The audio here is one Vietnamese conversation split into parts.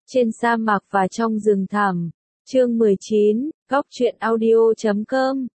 Trên sa mạc và trong rừng thẳm. Chương 19, Góc truyện audio.com.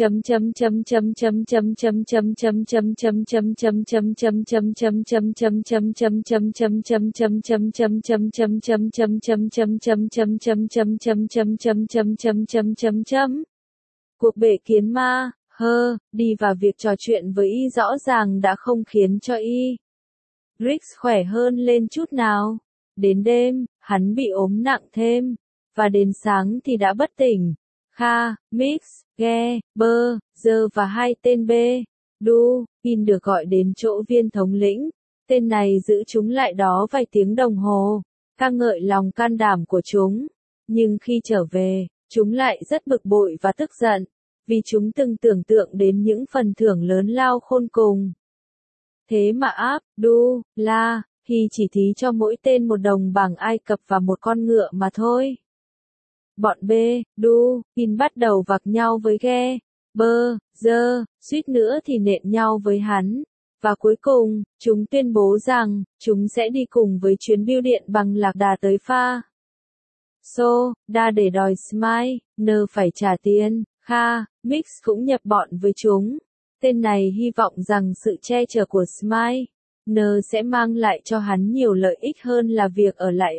Cuộc bể kiến ma, đi vào việc trò chuyện với y rõ ràng đã không khiến cho y Rick khỏe hơn lên chút nào. Đến đêm, hắn bị ốm nặng thêm, và đến sáng thì đã bất tỉnh. Kha, Mix, Ghe, Bơ, Dơ và hai tên B, Du, In được gọi đến chỗ viên thống lĩnh. Tên này giữ chúng lại đó vài tiếng đồng hồ, ca ngợi lòng can đảm của chúng. Nhưng khi trở về, chúng lại rất bực bội và tức giận, vì chúng từng tưởng tượng đến những phần thưởng lớn lao khôn cùng. Thế mà Abdullah chỉ thí cho mỗi tên một đồng bảng Ai Cập và một con ngựa mà thôi. Bọn B, Du, In bắt đầu vặc nhau với Ghe, Bơ, Dơ, suýt nữa thì nện nhau với hắn. Và cuối cùng, chúng tuyên bố rằng, chúng sẽ đi cùng với chuyến bưu điện bằng lạc đà tới Pha. Đa để đòi Smile, N phải trả tiền. Kha, Mix cũng nhập bọn với chúng. Tên này hy vọng rằng sự che chở của Smile, N sẽ mang lại cho hắn nhiều lợi ích hơn là việc ở lại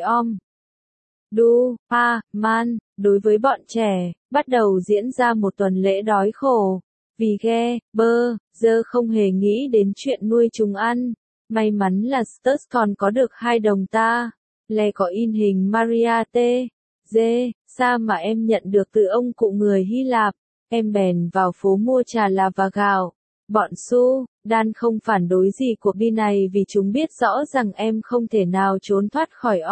Man. Đối với bọn trẻ, bắt đầu diễn ra một tuần lễ đói khổ, vì Ghe, Bơ, Dơ không hề nghĩ đến chuyện nuôi chúng ăn. May mắn là Sturz còn có được 2 đồng ta, lè có in hình Maria T. D. Sa mà em nhận được từ ông cụ người Hy Lạp. Em bèn vào phố mua trà là và gạo. Bọn Đan không phản đối gì cuộc đi này vì chúng biết rõ rằng em không thể nào trốn thoát khỏi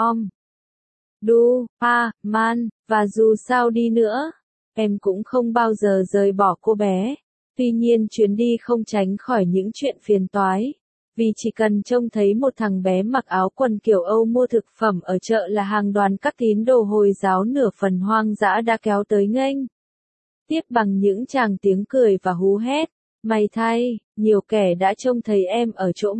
Man, và dù sao đi nữa, em cũng không bao giờ rời bỏ cô bé. Tuy nhiên chuyến đi không tránh khỏi những chuyện phiền toái, vì chỉ cần trông thấy một thằng bé mặc áo quần kiểu Âu mua thực phẩm ở chợ là hàng đoàn các tín đồ Hồi giáo nửa phần hoang dã đã kéo tới nghênh tiếp bằng những tràng tiếng cười và hú hét. May thay, nhiều kẻ đã trông thấy em ở chỗ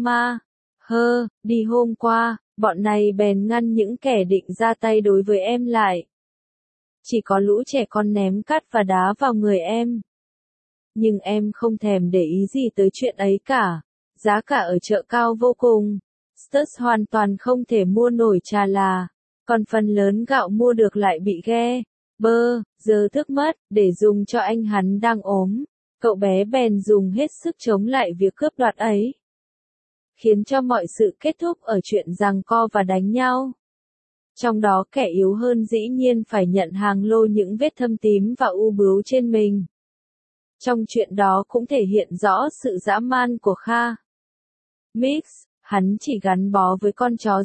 đi hôm qua, bọn này bèn ngăn những kẻ định ra tay đối với em lại. Chỉ có lũ trẻ con ném cát và đá vào người em. Nhưng em không thèm để ý gì tới chuyện ấy cả. Giá cả ở chợ cao vô cùng. Sturz hoàn toàn không thể mua nổi trà là, còn phần lớn gạo mua được lại bị Ghe, Bơ, Dơ thức mất, để dùng cho anh hắn đang ốm. Cậu bé bèn dùng hết sức chống lại việc cướp đoạt ấy, khiến cho mọi sự kết thúc ở chuyện giằng co và đánh nhau. Trong đó kẻ yếu hơn dĩ nhiên phải nhận hàng lô những vết thâm tím và u bướu trên mình. Trong chuyện đó cũng thể hiện rõ sự dã man của Kha. Mix, hắn chỉ gắn bó với con chó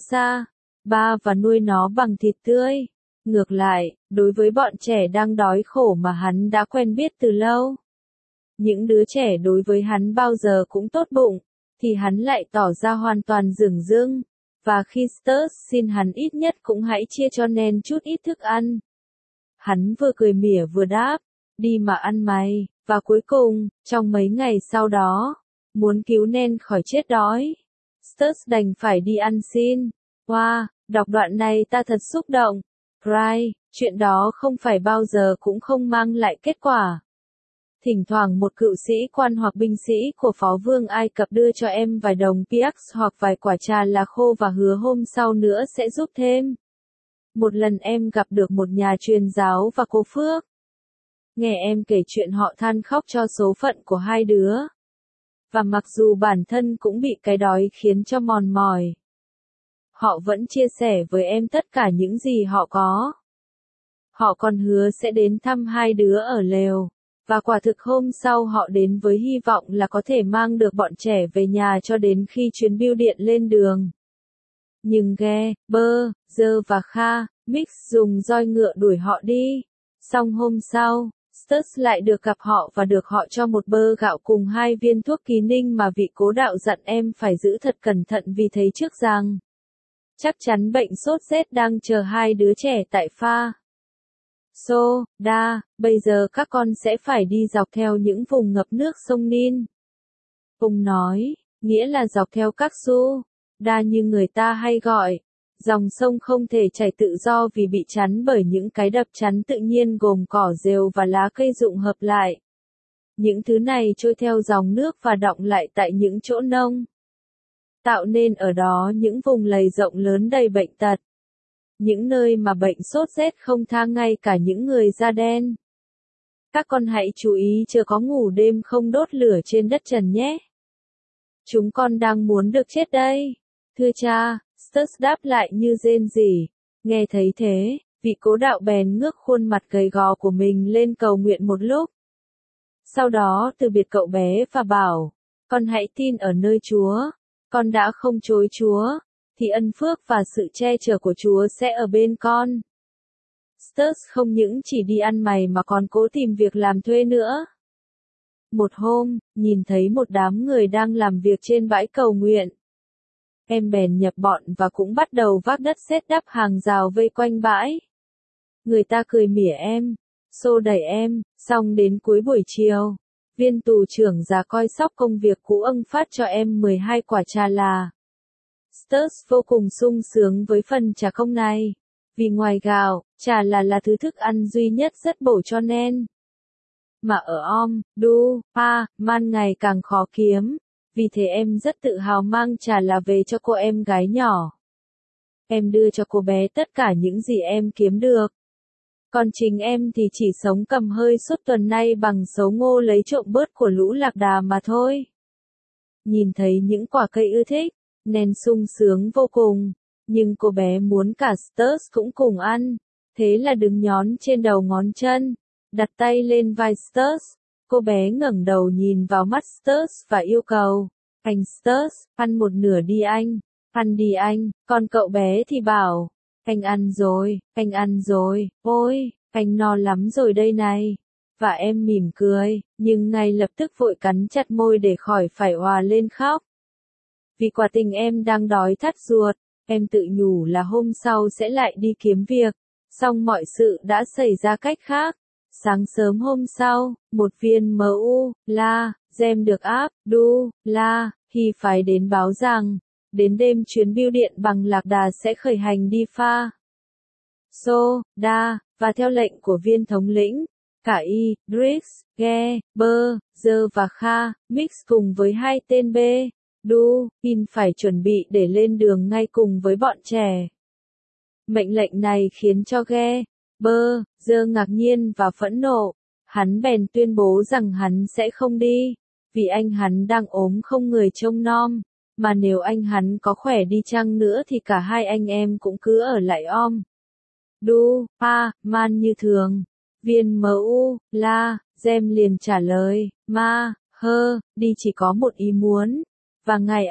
Ba và nuôi nó bằng thịt tươi. Ngược lại, đối với bọn trẻ đang đói khổ mà hắn đã quen biết từ lâu, những đứa trẻ đối với hắn bao giờ cũng tốt bụng, thì hắn lại tỏ ra hoàn toàn dửng dưng. Và khi Sturz xin hắn ít nhất cũng hãy chia cho Nen chút ít thức ăn, hắn vừa cười mỉa vừa đáp, đi mà ăn mày. Và cuối cùng, trong mấy ngày sau đó, muốn cứu Nen khỏi chết đói, Sturz đành phải đi ăn xin. Đọc đoạn này ta thật xúc động. Chuyện đó không phải bao giờ cũng không mang lại kết quả. Thỉnh thoảng một cựu sĩ quan hoặc binh sĩ của phó vương Ai Cập đưa cho em vài đồng piax hoặc vài quả trà là khô và hứa hôm sau nữa sẽ giúp thêm. Một lần em gặp được một nhà truyền giáo và cô Phước. Nghe em kể chuyện họ than khóc cho số phận của hai đứa. Và mặc dù bản thân cũng bị cái đói khiến cho mòn mỏi, họ vẫn chia sẻ với em tất cả những gì họ có. Họ còn hứa sẽ đến thăm hai đứa ở lều. Và quả thực hôm sau họ đến với hy vọng là có thể mang được bọn trẻ về nhà cho đến khi chuyến bưu điện lên đường. Nhưng Ghe, Bơ, Dơ và Kha, Mix dùng roi ngựa đuổi họ đi. Xong hôm sau, Sturz lại được gặp họ và được họ cho một bơ gạo cùng 2 viên thuốc ký ninh mà vị cố đạo dặn em phải giữ thật cẩn thận vì thấy trước rằng chắc chắn bệnh sốt rét đang chờ hai đứa trẻ tại Pha. Bây giờ các con sẽ phải đi dọc theo những vùng ngập nước sông Nin. Ông nói, nghĩa là dọc theo các Đa như người ta hay gọi. Dòng sông không thể chảy tự do vì bị chắn bởi những cái đập chắn tự nhiên gồm cỏ rêu và lá cây rụng hợp lại. Những thứ này trôi theo dòng nước và đọng lại tại những chỗ nông, tạo nên ở đó những vùng lầy rộng lớn đầy bệnh tật. Những nơi mà bệnh sốt rét không tha ngay cả những người da đen. Các con hãy chú ý chớ có ngủ đêm không đốt lửa trên đất trần nhé. Chúng con đang muốn được chết đây. Thưa cha, Sturz đáp lại như rên rỉ. Nghe thấy thế, vị cố đạo bèn ngước khuôn mặt gầy gò của mình lên cầu nguyện một lúc. Sau đó từ biệt cậu bé và bảo, con hãy tin ở nơi Chúa. Con đã không chối Chúa, thì ân phước và sự che chở của Chúa sẽ ở bên con. Sturz không những chỉ đi ăn mày mà còn cố tìm việc làm thuê nữa. Một hôm, nhìn thấy một đám người đang làm việc trên bãi cầu nguyện. Em bèn nhập bọn và cũng bắt đầu vác đất sét đắp hàng rào vây quanh bãi. Người ta cười mỉa em, xô đẩy em, xong đến cuối buổi chiều, viên tù trưởng già coi sóc công việc cũ phát cho em 12 quả trà là. Sturz vô cùng sung sướng với phần trà công này, vì ngoài gạo, trà là thứ thức ăn duy nhất rất bổ cho nên. Mà ở Man ngày càng khó kiếm, vì thế em rất tự hào mang trà là về cho cô em gái nhỏ. Em đưa cho cô bé tất cả những gì em kiếm được. Còn chính em thì chỉ sống cầm hơi suốt tuần nay bằng sấu ngô lấy trộm bớt của lũ lạc đà mà thôi. Nhìn thấy những quả cây ưa thích, nên sung sướng vô cùng, nhưng cô bé muốn cả Sturz cũng cùng ăn, thế là đứng nhón trên đầu ngón chân, đặt tay lên vai Sturz. Cô bé ngẩng đầu nhìn vào mắt Sturz và yêu cầu, anh Sturz, ăn một nửa đi anh, ăn đi anh, còn cậu bé thì bảo, anh ăn rồi, ôi, anh no lắm rồi đây này. Và em mỉm cười, nhưng ngay lập tức vội cắn chặt môi để khỏi phải òa lên khóc. Vì quả tình em đang đói thắt ruột, em tự nhủ là hôm sau sẽ lại đi kiếm việc, xong mọi sự đã xảy ra cách khác. Sáng sớm hôm sau, một viên gem được Hi phái đến báo rằng, đến đêm chuyến bưu điện bằng lạc đà sẽ khởi hành đi pha và theo lệnh của viên thống lĩnh, cả và Kha, mix cùng với hai tên In phải chuẩn bị để lên đường ngay cùng với bọn trẻ. Mệnh lệnh này khiến cho ngạc nhiên và phẫn nộ. Hắn bèn tuyên bố rằng hắn sẽ không đi, vì anh hắn đang ốm không người trông nom, mà nếu anh hắn có khỏe đi chăng nữa thì cả hai anh em cũng cứ ở lại Man như thường. Viên gem liền trả lời, đi chỉ có một ý muốn, và ngài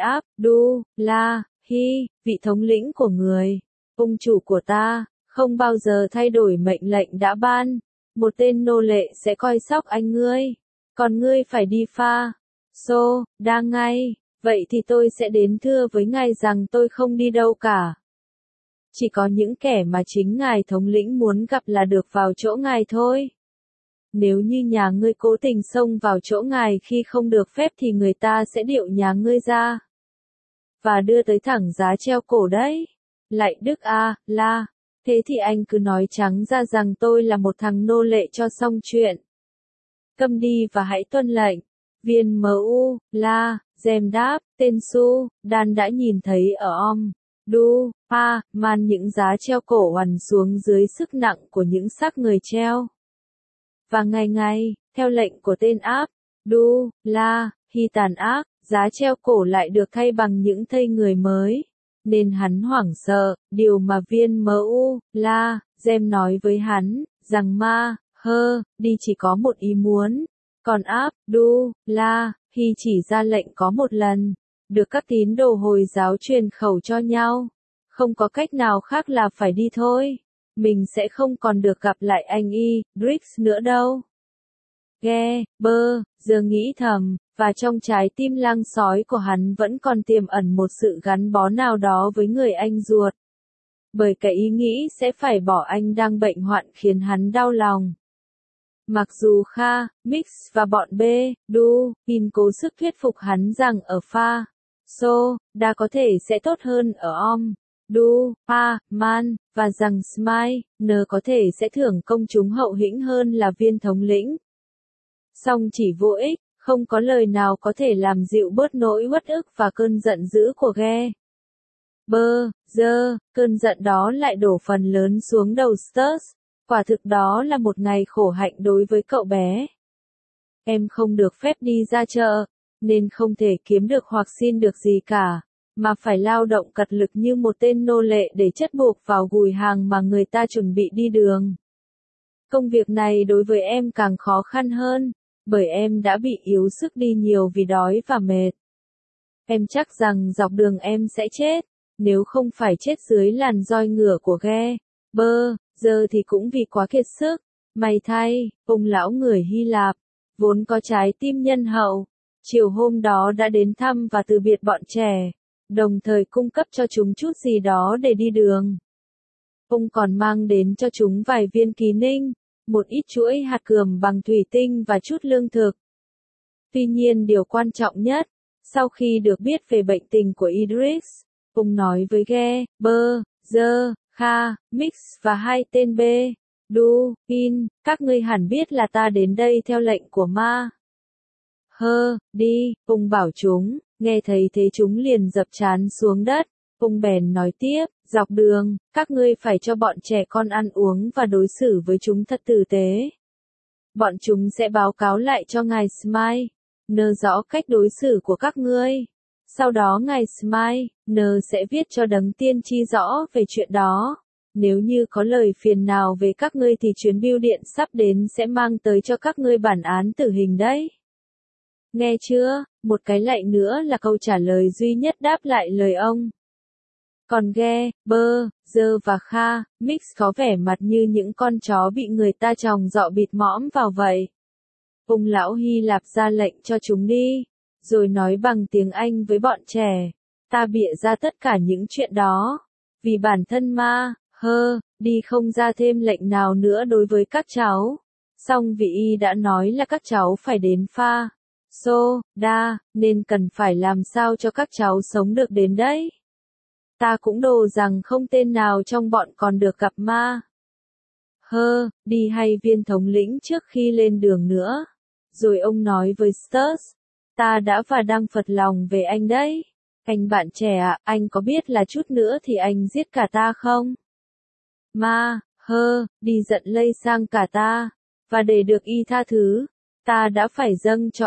Hi, vị thống lĩnh của người, ông chủ của ta, không bao giờ thay đổi mệnh lệnh đã ban, một tên nô lệ sẽ coi sóc anh ngươi, còn ngươi phải đi pha ngay, vậy thì tôi sẽ đến thưa với ngài rằng tôi không đi đâu cả. Chỉ có những kẻ mà chính ngài thống lĩnh muốn gặp là được vào chỗ ngài thôi. Nếu như nhà ngươi cố tình xông vào chỗ ngài khi không được phép thì người ta sẽ điệu nhà ngươi ra và đưa tới thẳng giá treo cổ đấy. Lại Đức thế thì anh cứ nói trắng ra rằng tôi là một thằng nô lệ cho xong chuyện. Câm đi và hãy tuân lệnh. Viên gem đáp, tên Dan đã nhìn thấy ở Man những giá treo cổ oằn xuống dưới sức nặng của những xác người treo. Và ngày, theo lệnh của tên Hi tàn ác, giá treo cổ lại được thay bằng những thây người mới. Nên hắn hoảng sợ, điều mà viên gem nói với hắn, rằng đi chỉ có một ý muốn, còn Hi chỉ ra lệnh có một lần, được các tín đồ Hồi giáo truyền khẩu cho nhau. Không có cách nào khác là phải đi thôi. Mình sẽ không còn được gặp lại anh nữa đâu. Giờ nghĩ thầm, và trong trái tim lang sói của hắn vẫn còn tiềm ẩn một sự gắn bó nào đó với người anh ruột. Bởi cái ý nghĩ sẽ phải bỏ anh đang bệnh hoạn khiến hắn đau lòng. Mặc dù Kha, Mix và bọn In cố sức thuyết phục hắn rằng ở pha, có thể sẽ tốt hơn ở Du, Pa, Man, và rằng Smile, N có thể sẽ thưởng công chúng hậu hĩnh hơn là viên thống lĩnh. Song chỉ vô ích, không có lời nào có thể làm dịu bớt nỗi uất ức và cơn giận dữ của Ghe. Giờ, cơn giận đó lại đổ phần lớn xuống đầu Sturz. Quả thực đó là một ngày khổ hạnh đối với cậu bé. Em không được phép đi ra chợ, nên không thể kiếm được hoặc xin được gì cả, mà phải lao động cật lực như một tên nô lệ để chất buộc vào gùi hàng mà người ta chuẩn bị đi đường. Công việc này đối với em càng khó khăn hơn, bởi em đã bị yếu sức đi nhiều vì đói và mệt. Em chắc rằng dọc đường em sẽ chết, nếu không phải chết dưới làn roi ngựa của Ghe. Giờ thì cũng vì quá kiệt sức. May thay, ông lão người Hy Lạp, vốn có trái tim nhân hậu, chiều hôm đó đã đến thăm và từ biệt bọn trẻ, đồng thời cung cấp cho chúng chút gì đó để đi đường. Ông còn mang đến cho chúng vài viên kỳ ninh, một ít chuỗi hạt cườm bằng thủy tinh và chút lương thực. Tuy nhiên điều quan trọng nhất, sau khi được biết về bệnh tình của Idris, ông nói với Ghe, Giờ, Kha, Mix và hai tên B, Du, In, các ngươi hẳn biết là ta đến đây theo lệnh của Ma. Đi, ông bảo chúng, nghe thấy thế chúng liền dập trán xuống đất. Ông bèn nói tiếp, dọc đường, các ngươi phải cho bọn trẻ con ăn uống và đối xử với chúng thật tử tế. Bọn chúng sẽ báo cáo lại cho ngài Smile, nơ rõ cách đối xử của các ngươi. Sau đó ngài Smile, nơ sẽ viết cho đấng tiên tri rõ về chuyện đó. Nếu như có lời phiền nào về các ngươi thì chuyến bưu điện sắp đến sẽ mang tới cho các ngươi bản án tử hình đấy. Nghe chưa, một cái lạy nữa là câu trả lời duy nhất đáp lại lời ông. Còn Ghe, Giờ và Kha, Mix có vẻ mặt như những con chó bị người ta tròng dọ bịt mõm vào vậy. Ông lão Hy Lạp ra lệnh cho chúng đi, rồi nói bằng tiếng Anh với bọn trẻ, ta bịa ra tất cả những chuyện đó, vì bản thân Ma, đi không ra thêm lệnh nào nữa đối với các cháu. Song vị y đã nói là các cháu phải đến Pha, Đa, nên cần phải làm sao cho các cháu sống được đến đấy. Ta cũng đồ rằng không tên nào trong bọn còn được gặp Ma. Đi hay viên thống lĩnh trước khi lên đường nữa. Rồi ông nói với Sturz, ta đã và đang phật lòng về anh đấy. Anh bạn trẻ ạ, anh có biết là chút nữa thì anh giết cả ta không? Ma, đi giận lây sang cả ta, và để được y tha thứ, ta đã phải dâng cho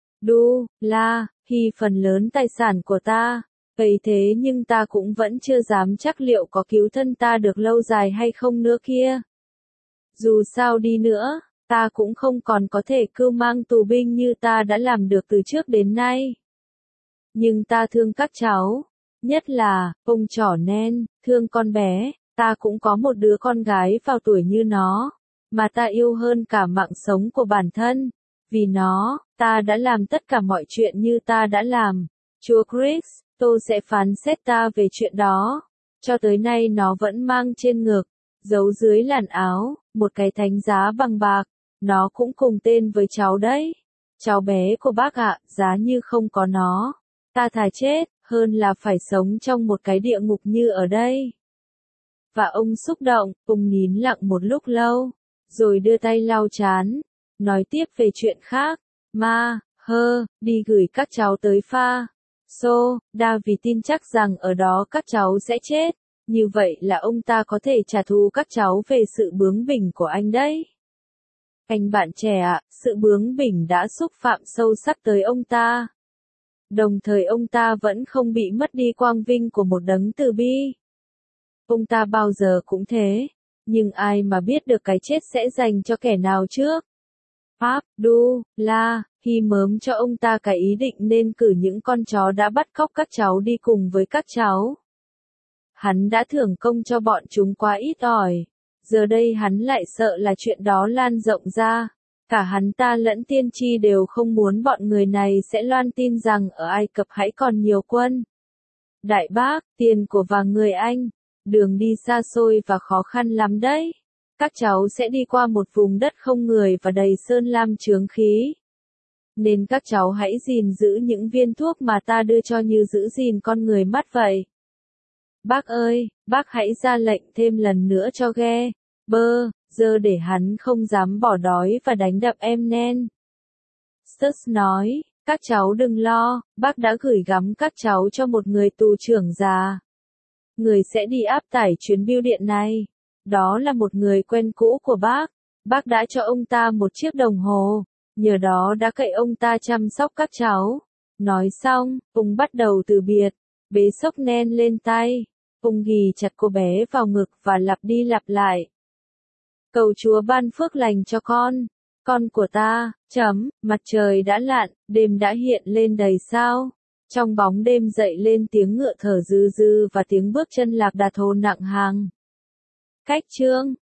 Hi phần lớn tài sản của ta. Vậy thế nhưng ta cũng vẫn chưa dám chắc liệu có cứu thân ta được lâu dài hay không nữa kia. Dù sao đi nữa, ta cũng không còn có thể cưu mang tù binh như ta đã làm được từ trước đến nay. Nhưng ta thương các cháu, nhất là, ông trỏ nen, thương con bé, ta cũng có một đứa con gái vào tuổi như nó, mà ta yêu hơn cả mạng sống của bản thân. Vì nó, ta đã làm tất cả mọi chuyện như ta đã làm. Chúa Christ, tôi sẽ phán xét ta về chuyện đó. Cho tới nay nó vẫn mang trên ngực, giấu dưới làn áo, một cái thánh giá bằng bạc. Nó cũng cùng tên với cháu đấy. Cháu bé của bác ạ, giá như không có nó, ta thà chết, hơn là phải sống trong một cái địa ngục như ở đây. Và ông xúc động, ông nín lặng một lúc lâu, rồi đưa tay lau trán, nói tiếp về chuyện khác. Ma, đi gửi các cháu tới Pha, Đa vì tin chắc rằng ở đó các cháu sẽ chết. Như vậy là ông ta có thể trả thù các cháu về sự bướng bỉnh của anh đấy. Anh bạn trẻ ạ, sự bướng bỉnh đã xúc phạm sâu sắc tới ông ta. Đồng thời ông ta vẫn không bị mất đi quang vinh của một đấng từ bi. Ông ta bao giờ cũng thế, nhưng ai mà biết được cái chết sẽ dành cho kẻ nào trước. Hi mớm cho ông ta cái ý định nên cử những con chó đã bắt cóc các cháu đi cùng với các cháu. Hắn đã thưởng công cho bọn chúng quá ít ỏi. Giờ đây hắn lại sợ là chuyện đó lan rộng ra. Cả hắn ta lẫn tiên tri đều không muốn bọn người này sẽ loan tin rằng ở Ai Cập hãy còn nhiều quân. Đại bác, tiền của và người Anh, đường đi xa xôi và khó khăn lắm đấy. Các cháu sẽ đi qua một vùng đất không người và đầy sơn lam chướng khí. Nên các cháu hãy gìn giữ những viên thuốc mà ta đưa cho như giữ gìn con người mất vậy. Bác ơi, bác hãy ra lệnh thêm lần nữa cho ghe, bơ, giờ để hắn không dám bỏ đói và đánh đập em nên. Stuss nói, các cháu đừng lo, bác đã gửi gắm các cháu cho một người tù trưởng già. Người sẽ đi áp tải chuyến bưu điện này. Đó là một người quen cũ của bác. Bác đã cho ông ta một chiếc đồng hồ, nhờ đó đã cậy ông ta chăm sóc các cháu. Nói xong, ông bắt đầu từ biệt, bế xốc nen lên tay. Ông ghì chặt cô bé vào ngực và lặp đi lặp lại. Cầu Chúa ban phước lành cho con của ta, mặt trời đã lặn, đêm đã hiện lên đầy sao. Trong bóng đêm dậy lên tiếng ngựa thở dư dư và tiếng bước chân lạc đà thô nặng hàng. Cách chương